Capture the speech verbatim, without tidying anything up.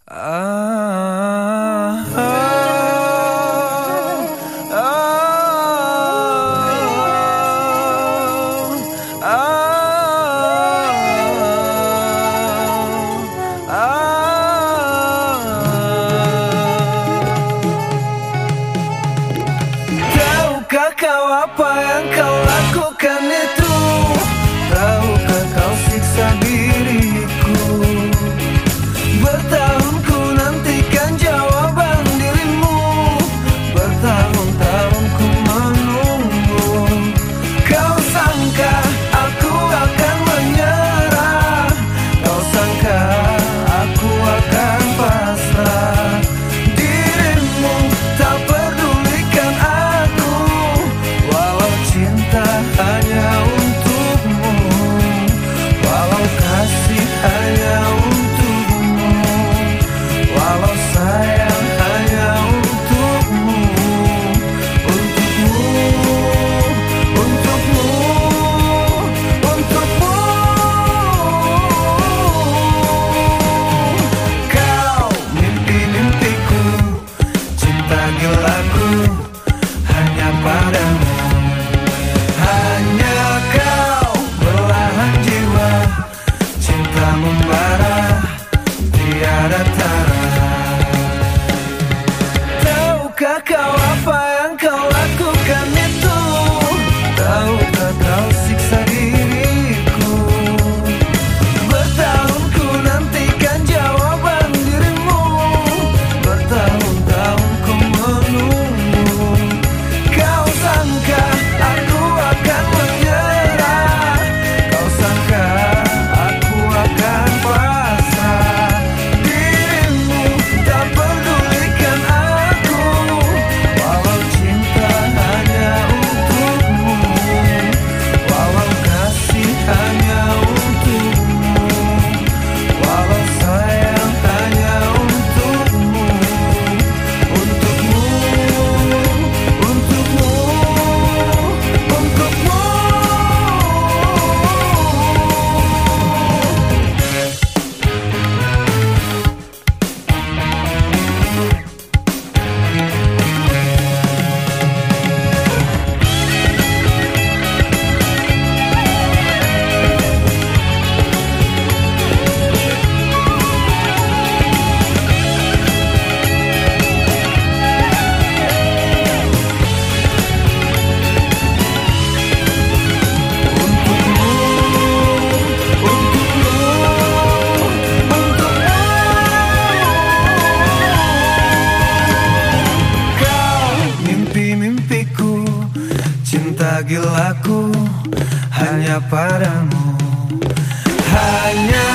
Ah, ah, ah, ah, ah. Tahukah kau apa yang kau lakukan itu? Tahukah kau siksa diriku? Bertahun ku nantikan jawaban dirimu, bertahun-tahun ku menunggu. Kau sangka aku akan menyerah, kau sangka aku akan pasrah. Dirimu tak pedulikan aku, walau cinta hanya untukmu, walau kasih hanya untukmu, walau sayang hanya untukmu, untukmu, untukmu, untukmu. Kau mimpi-mimpiku, cinta gilaku, hanya padamu. Hanya kau belahan jiwa, cinta membara, tiada tara. Tahukah kau apa yang kau lakukan itu? Tahukah kau siksa diriku? Bertahun ku nantikan jawaban dirimu, bertahun-tahun ku menunggu. Kau sangka aku akan menyerah, kau sangka aku akan pasrah. Dirimu tak pedulikan aku, walau cinta hanya untukmu, walau kasih hanya untukmu, walau sayang hanya untukmu, untukmu, untukmu, untukmu. Kau mimpi-mimpiku, cinta gilaku, hanya padamu. Hanya